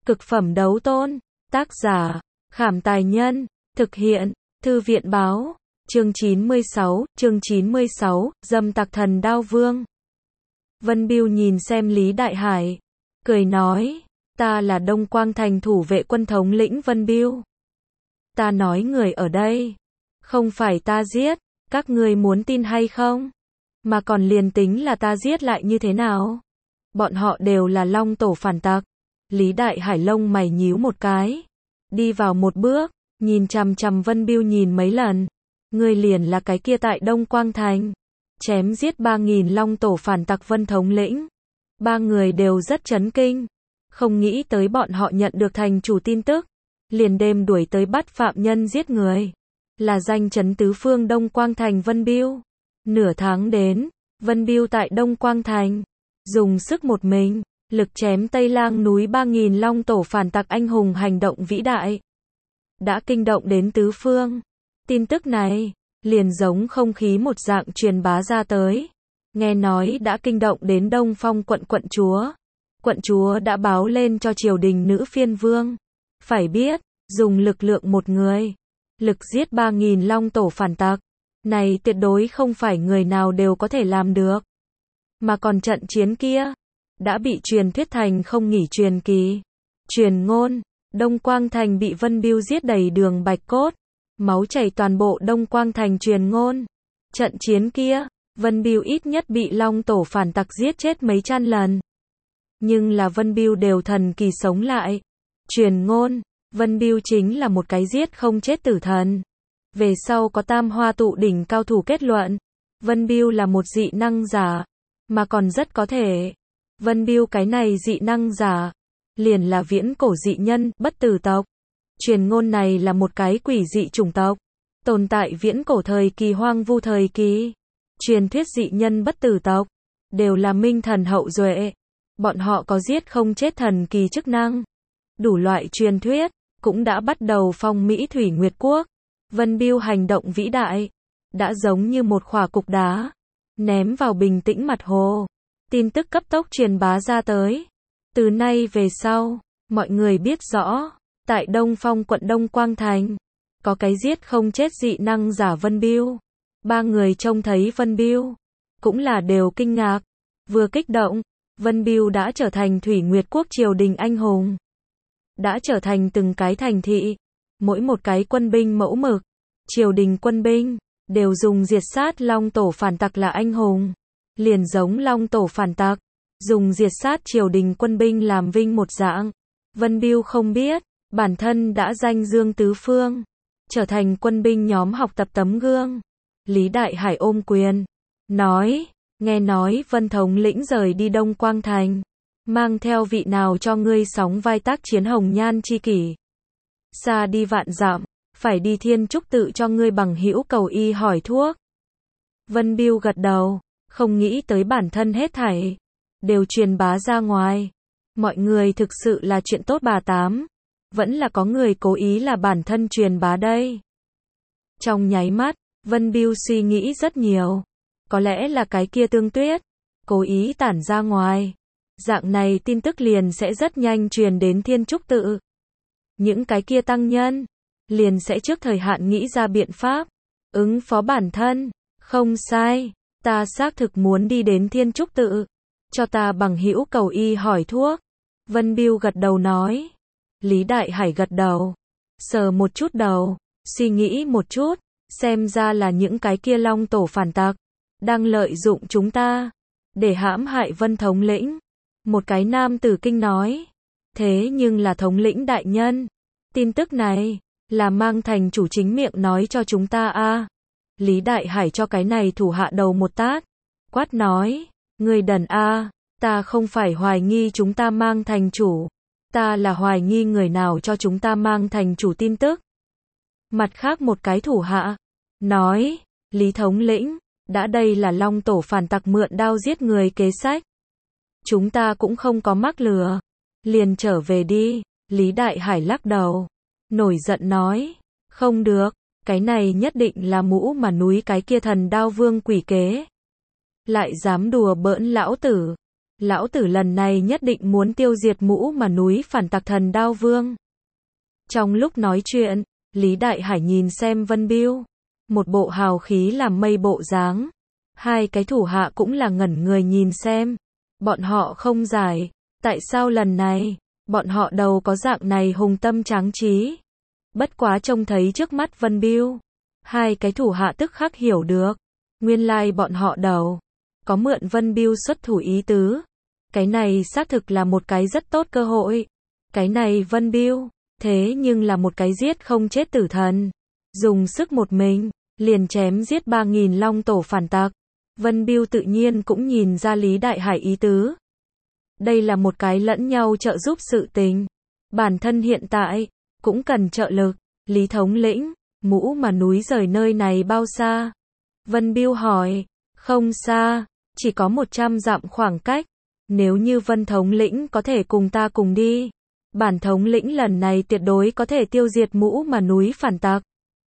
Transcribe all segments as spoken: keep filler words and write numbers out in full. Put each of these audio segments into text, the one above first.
Cực phẩm đấu tôn. Tác giả, Khảm Tài Nhân. Thực hiện, Thư viện Báo. Chương chín mươi sáu, chương chín mươi sáu, Dâm Tặc Thần Đao Vương. Vân Bưu nhìn xem Lý Đại Hải, cười nói, ta là Đông Quang Thành thủ vệ quân thống lĩnh Vân Bưu. Ta nói người ở đây, không phải ta giết, các ngươi muốn tin hay không? Mà còn liền tính là ta giết lại như thế nào? Bọn họ đều là Long Tổ phản tặc. Lý Đại Hải lông mày nhíu một cái, đi vào một bước, nhìn chằm chằm Vân Bưu nhìn mấy lần. Ngươi liền là cái kia tại Đông Quang Thành chém giết ba nghìn Long Tổ phản tặc Vân thống lĩnh. Ba người đều rất chấn kinh, không nghĩ tới bọn họ nhận được thành chủ tin tức, liền đêm đuổi tới bắt phạm nhân giết người, là danh chấn tứ phương Đông Quang Thành Vân Bưu. Nửa tháng đến, Vân Bưu tại Đông Quang Thành dùng sức một mình, lực chém Tây Lang núi ba nghìn Long Tổ phản tặc anh hùng hành động vĩ đại, đã kinh động đến tứ phương. Tin tức này, liền giống không khí một dạng truyền bá ra tới. Nghe nói đã kinh động đến Đông Phong quận quận chúa. Quận chúa đã báo lên cho triều đình nữ phiên vương. Phải biết, dùng lực lượng một người, lực giết ba nghìn Long Tổ phản tặc, này tuyệt đối không phải người nào đều có thể làm được. Mà còn trận chiến kia, đã bị truyền thuyết thành không nghỉ truyền kỳ. Truyền ngôn, Đông Quang Thành bị Vân Bưu giết đầy đường bạch cốt, máu chảy toàn bộ Đông Quang Thành. Truyền ngôn, trận chiến kia, Vân Bưu ít nhất bị Long Tổ phản tặc giết chết mấy trăm lần. Nhưng là Vân Bưu đều thần kỳ sống lại. Truyền ngôn, Vân Bưu chính là một cái giết không chết tử thần. Về sau có Tam Hoa tụ đỉnh cao thủ kết luận, Vân Bưu là một dị năng giả, mà còn rất có thể, Vân Bưu cái này dị năng giả, liền là viễn cổ dị nhân, bất tử tộc. Truyền ngôn này là một cái quỷ dị chủng tộc, tồn tại viễn cổ thời kỳ hoang vu thời kỳ. Truyền thuyết dị nhân bất tử tộc, đều là minh thần hậu duệ. Bọn họ có giết không chết thần kỳ chức năng. Đủ loại truyền thuyết, cũng đã bắt đầu phong Mỹ Thủy Nguyệt Quốc. Vân Bưu hành động vĩ đại, đã giống như một khỏa cục đá, ném vào bình tĩnh mặt hồ. Tin tức cấp tốc truyền bá ra tới. Từ nay về sau, mọi người biết rõ, tại Đông Phong quận Đông Quang Thành, có cái giết không chết dị năng giả Vân Bưu. Ba người trông thấy Vân Bưu, cũng là đều kinh ngạc, vừa kích động. Vân Bưu đã trở thành Thủy Nguyệt Quốc triều đình anh hùng, đã trở thành từng cái thành thị, mỗi một cái quân binh mẫu mực, triều đình quân binh, đều dùng diệt sát Long Tổ phản tặc là anh hùng. Liền giống Long Tổ phản tặc, dùng diệt sát triều đình quân binh làm vinh một dạng. Vân Bưu không biết, bản thân đã danh dương tứ phương, trở thành quân binh nhóm học tập tấm gương. Lý Đại Hải ôm quyền, nói, nghe nói Vân thống lĩnh rời đi Đông Quang Thành, mang theo vị nào cho ngươi sóng vai tác chiến hồng nhan chi kỷ. Xa đi vạn dặm, phải đi Thiên Trúc tự cho ngươi bằng hữu cầu y hỏi thuốc. Vân Bưu gật đầu, không nghĩ tới bản thân hết thảy đều truyền bá ra ngoài. Mọi người thực sự là chuyện tốt bà tám, vẫn là có người cố ý là bản thân truyền bá đây. Trong nháy mắt, Vân Bưu suy nghĩ rất nhiều, có lẽ là cái kia Tương Tuyết cố ý tản ra ngoài, dạng này tin tức liền sẽ rất nhanh truyền đến Thiên Trúc tự. Những cái kia tăng nhân liền sẽ trước thời hạn nghĩ ra biện pháp ứng phó bản thân. Không sai, ta xác thực muốn đi đến Thiên Trúc tự, cho ta bằng hữu cầu y hỏi thuốc. Vân Bưu gật đầu nói. Lý Đại Hải gật đầu, sờ một chút đầu, suy nghĩ một chút, xem ra là những cái kia Long Tổ phản tặc đang lợi dụng chúng ta để hãm hại Vân thống lĩnh. Một cái nam tử kinh nói, thế nhưng là thống lĩnh đại nhân, tin tức này là mang thành chủ chính miệng nói cho chúng ta a. À. Lý Đại Hải cho cái này thủ hạ đầu một tát, quát nói, ngươi đần a, à, ta không phải hoài nghi chúng ta mang thành chủ, ta là hoài nghi người nào cho chúng ta mang thành chủ tin tức. Mặt khác một cái thủ hạ nói, Lý thống lĩnh, đã đây là Long Tổ phản tặc mượn đao giết người kế sách, chúng ta cũng không có mắc lừa, liền trở về đi. Lý Đại Hải lắc đầu, nổi giận nói, không được, cái này nhất định là mũ mà núi cái kia thần đao vương quỷ kế, lại dám đùa bỡn lão tử. Lão tử lần này nhất định muốn tiêu diệt Mũ Mà Núi phản tặc Thần Đao Vương. Trong lúc nói chuyện, Lý Đại Hải nhìn xem Vân Biêu, một bộ hào khí làm mây bộ dáng. Hai cái thủ hạ cũng là ngẩn người nhìn xem. Bọn họ không giải, tại sao lần này, bọn họ đâu có dạng này hùng tâm tráng trí. Bất quá trông thấy trước mắt Vân Biêu, hai cái thủ hạ tức khắc hiểu được. Nguyên lai bọn họ đầu có mượn Vân Biêu xuất thủ ý tứ. Cái này xác thực là một cái rất tốt cơ hội. Cái này Vân Biêu, thế nhưng là một cái giết không chết tử thần. Dùng sức một mình, liền chém giết ba nghìn long tổ phản tặc. Vân Biêu tự nhiên cũng nhìn ra Lý Đại Hải ý tứ. Đây là một cái lẫn nhau trợ giúp sự tình. Bản thân hiện tại, cũng cần trợ lực. Lý thống lĩnh, Mũ Mà Núi rời nơi này bao xa? Vân Biêu hỏi, không xa, chỉ có một trăm dặm khoảng cách. Nếu như Vân thống lĩnh có thể cùng ta cùng đi, bản thống lĩnh lần này tuyệt đối có thể tiêu diệt Mũ Mà Núi phản tặc.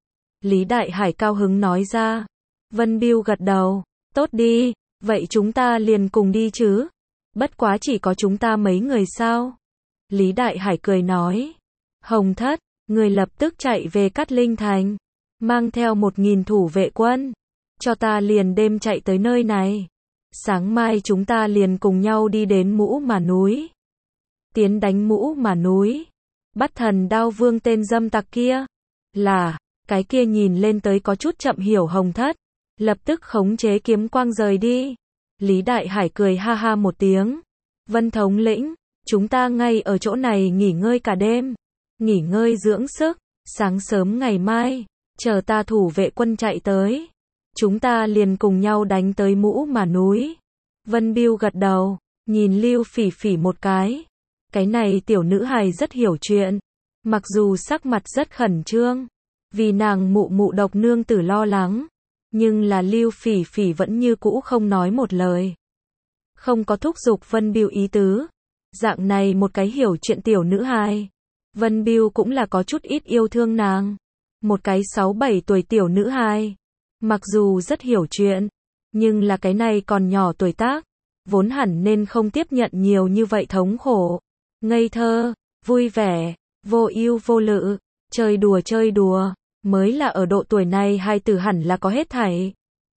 Lý Đại Hải cao hứng nói ra. Vân Biêu gật đầu, tốt đi, vậy chúng ta liền cùng đi chứ. Bất quá chỉ có chúng ta mấy người sao? Lý Đại Hải cười nói. Hồng Thất, người lập tức chạy về Cát Linh Thành, mang theo một nghìn thủ vệ quân, cho ta liền đêm chạy tới nơi này. Sáng mai chúng ta liền cùng nhau đi đến Mũ Mà Núi. Tiến đánh Mũ Mà Núi. Bắt Thần Đao Vương tên dâm tặc kia. Là, cái kia nhìn lên tới có chút chậm hiểu Hồng Thất. Lập tức khống chế kiếm quang rời đi. Lý Đại Hải cười ha ha một tiếng. Vân thống lĩnh, chúng ta ngay ở chỗ này nghỉ ngơi cả đêm. Nghỉ ngơi dưỡng sức. Sáng sớm ngày mai, chờ ta thủ vệ quân chạy tới. Chúng ta liền cùng nhau đánh tới Mũ Mà Núi. Vân Biêu gật đầu, nhìn Lưu Phỉ Phỉ một cái. Cái này tiểu nữ hài rất hiểu chuyện. Mặc dù sắc mặt rất khẩn trương, vì nàng mụ mụ độc nương tử lo lắng. Nhưng là Lưu Phỉ Phỉ vẫn như cũ không nói một lời. Không có thúc giục Vân Biêu ý tứ. Dạng này một cái hiểu chuyện tiểu nữ hài. Vân Biêu cũng là có chút ít yêu thương nàng. Một cái sáu bảy tuổi tiểu nữ hài. Mặc dù rất hiểu chuyện, nhưng là cái này còn nhỏ tuổi tác, vốn hẳn nên không tiếp nhận nhiều như vậy thống khổ. Ngây thơ, vui vẻ, vô ưu vô lự, chơi đùa chơi đùa, mới là ở độ tuổi này hai từ hẳn là có hết thảy.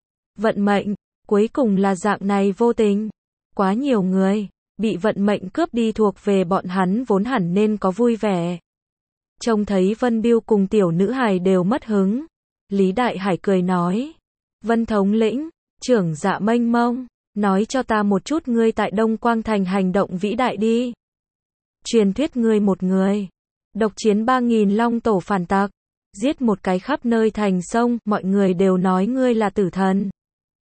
Vận mệnh, cuối cùng là dạng này vô tình. Quá nhiều người, bị vận mệnh cướp đi thuộc về bọn hắn vốn hẳn nên có vui vẻ. Trông thấy Vân Biêu cùng tiểu nữ hài đều mất hứng. Lý Đại Hải cười nói. Vân thống lĩnh, trưởng dạ mênh mông, nói cho ta một chút ngươi tại Đông Quang Thành hành động vĩ đại đi. Truyền thuyết ngươi một người, độc chiến ba nghìn long tổ phản tặc, giết một cái khắp nơi thành sông, mọi người đều nói ngươi là tử thần.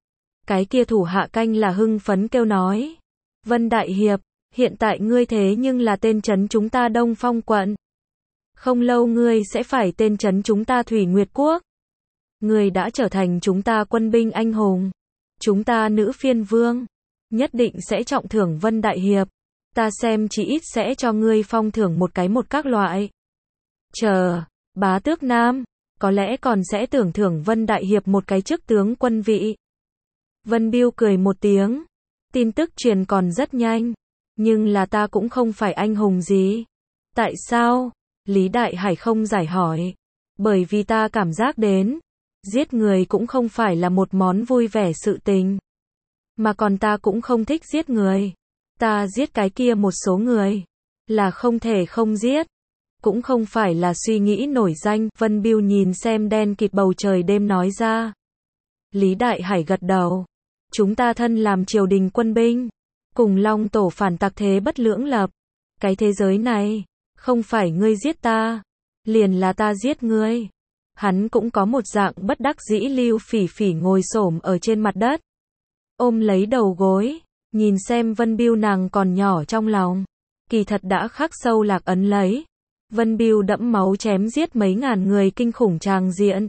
Cái kia thủ hạ canh là hưng phấn kêu nói. Vân Đại Hiệp, hiện tại ngươi thế nhưng là tên trấn chúng ta Đông Phong quận. Không lâu ngươi sẽ phải tên trấn chúng ta Thủy Nguyệt Quốc. Ngươi đã trở thành chúng ta quân binh anh hùng. Chúng ta nữ phiên vương. Nhất định sẽ trọng thưởng Vân Đại Hiệp. Ta xem chỉ ít sẽ cho ngươi phong thưởng một cái một các loại. Chờ, bá tước nam, có lẽ còn sẽ tưởng thưởng Vân Đại Hiệp một cái chức tướng quân vị. Vân Biêu cười một tiếng. Tin tức truyền còn rất nhanh. Nhưng là ta cũng không phải anh hùng gì. Tại sao? Lý Đại Hải không giải hỏi. Bởi vì ta cảm giác đến. Giết người cũng không phải là một món vui vẻ sự tình. Mà còn ta cũng không thích giết người. Ta giết cái kia một số người. Là không thể không giết. Cũng không phải là suy nghĩ nổi danh. Vân Biêu nhìn xem đen kịt bầu trời đêm nói ra. Lý Đại Hải gật đầu. Chúng ta thân làm triều đình quân binh. Cùng Long tổ phản tặc thế bất lưỡng lập. Cái thế giới này. Không phải ngươi giết ta. Liền là ta giết ngươi. Hắn cũng có một dạng bất đắc dĩ. Lưu Phỉ Phỉ ngồi xổm ở trên mặt đất. Ôm lấy đầu gối. Nhìn xem Vân Biêu nàng còn nhỏ trong lòng. Kỳ thật đã khắc sâu lạc ấn lấy. Vân Biêu đẫm máu chém giết mấy ngàn người kinh khủng tràng diện.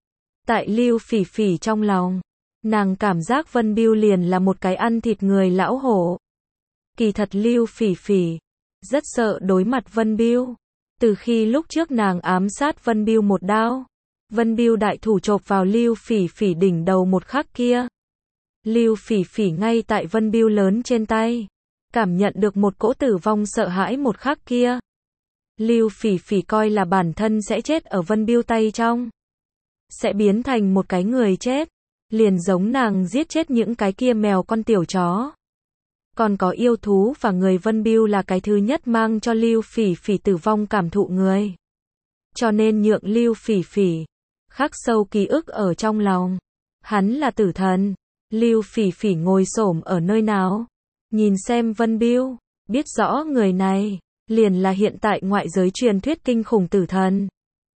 Tại Lưu Phỉ Phỉ trong lòng. Nàng cảm giác Vân Biêu liền là một cái ăn thịt người lão hổ. Kỳ thật Lưu Phỉ Phỉ rất sợ đối mặt Vân Biêu. Từ khi lúc trước nàng ám sát Vân Biêu một đao. Vân Biêu đại thủ chộp vào Lưu Phỉ Phỉ đỉnh đầu một khắc kia. Lưu Phỉ Phỉ ngay tại Vân Biêu lớn trên tay. cảm nhận được một cỗ tử vong sợ hãi một khắc kia. Lưu Phỉ Phỉ coi là bản thân sẽ chết ở Vân Biêu tay trong. Sẽ biến thành một cái người chết. Liền giống nàng giết chết những cái kia mèo con tiểu chó. Còn có yêu thú và người Vân Biêu là cái thứ nhất mang cho Lưu Phỉ Phỉ tử vong cảm thụ người. Cho nên nhượng Lưu Phỉ Phỉ khắc sâu ký ức ở trong lòng. Hắn là tử thần. Lưu Phỉ Phỉ ngồi xổm ở nơi nào? Nhìn xem Vân Biêu, biết rõ người này liền là hiện tại ngoại giới truyền thuyết kinh khủng tử thần.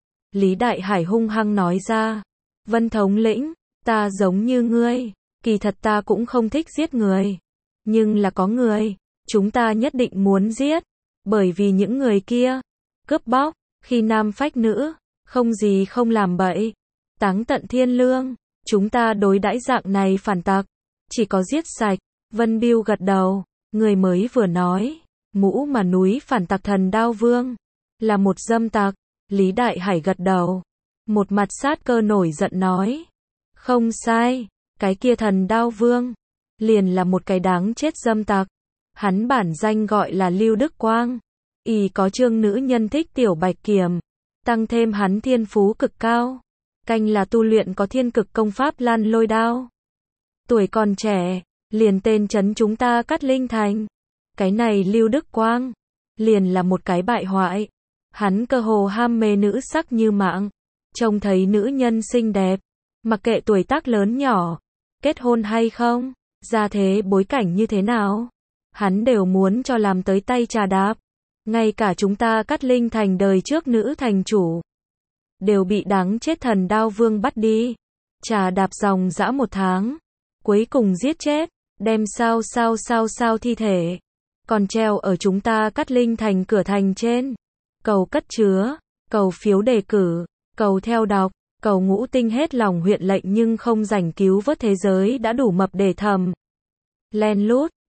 Lý Đại Hải hung hăng nói ra, Vân thống lĩnh, ta giống như ngươi, kỳ thật ta cũng không thích giết người. Nhưng là có người, chúng ta nhất định muốn giết, bởi vì những người kia, cướp bóc, khi nam phách nữ, không gì không làm bậy, táng tận thiên lương, chúng ta đối đãi dạng này phản tặc, chỉ có giết sạch. Vân Biêu gật đầu, người mới vừa nói, mũ mà núi phản tặc thần Đao Vương, là một dâm tặc. Lý Đại Hải gật đầu, một mặt sát cơ nổi giận nói, không sai, cái kia thần Đao Vương, liền là một cái đáng chết dâm tặc. Hắn bản danh gọi là Lưu Đức Quang, y có trương nữ nhân thích tiểu bạch kiểm, tăng thêm hắn thiên phú cực cao, canh là tu luyện có thiên cực công pháp Lan Lôi Đao. Tuổi còn trẻ, liền tên trấn chúng ta Cát Linh Thành. Cái này Lưu Đức Quang, liền là một cái bại hoại. Hắn cơ hồ ham mê nữ sắc như mạng, trông thấy nữ nhân xinh đẹp, mặc kệ tuổi tác lớn nhỏ, kết hôn hay không, gia thế bối cảnh như thế nào, hắn đều muốn cho làm tới tay trà đạp. Ngay cả chúng ta Cát Linh Thành đời trước nữ thành chủ, đều bị đáng chết thần Đao Vương bắt đi, trà đạp dòng dã một tháng, cuối cùng giết chết, đem sao sao sao sao thi thể, còn treo ở chúng ta Cát Linh Thành cửa thành trên. Cầu cất chứa, cầu phiếu đề cử, cầu theo đọc, cầu ngũ tinh hết lòng huyện lệnh nhưng không rảnh cứu vớt thế giới đã đủ mập để thầm. Len lút.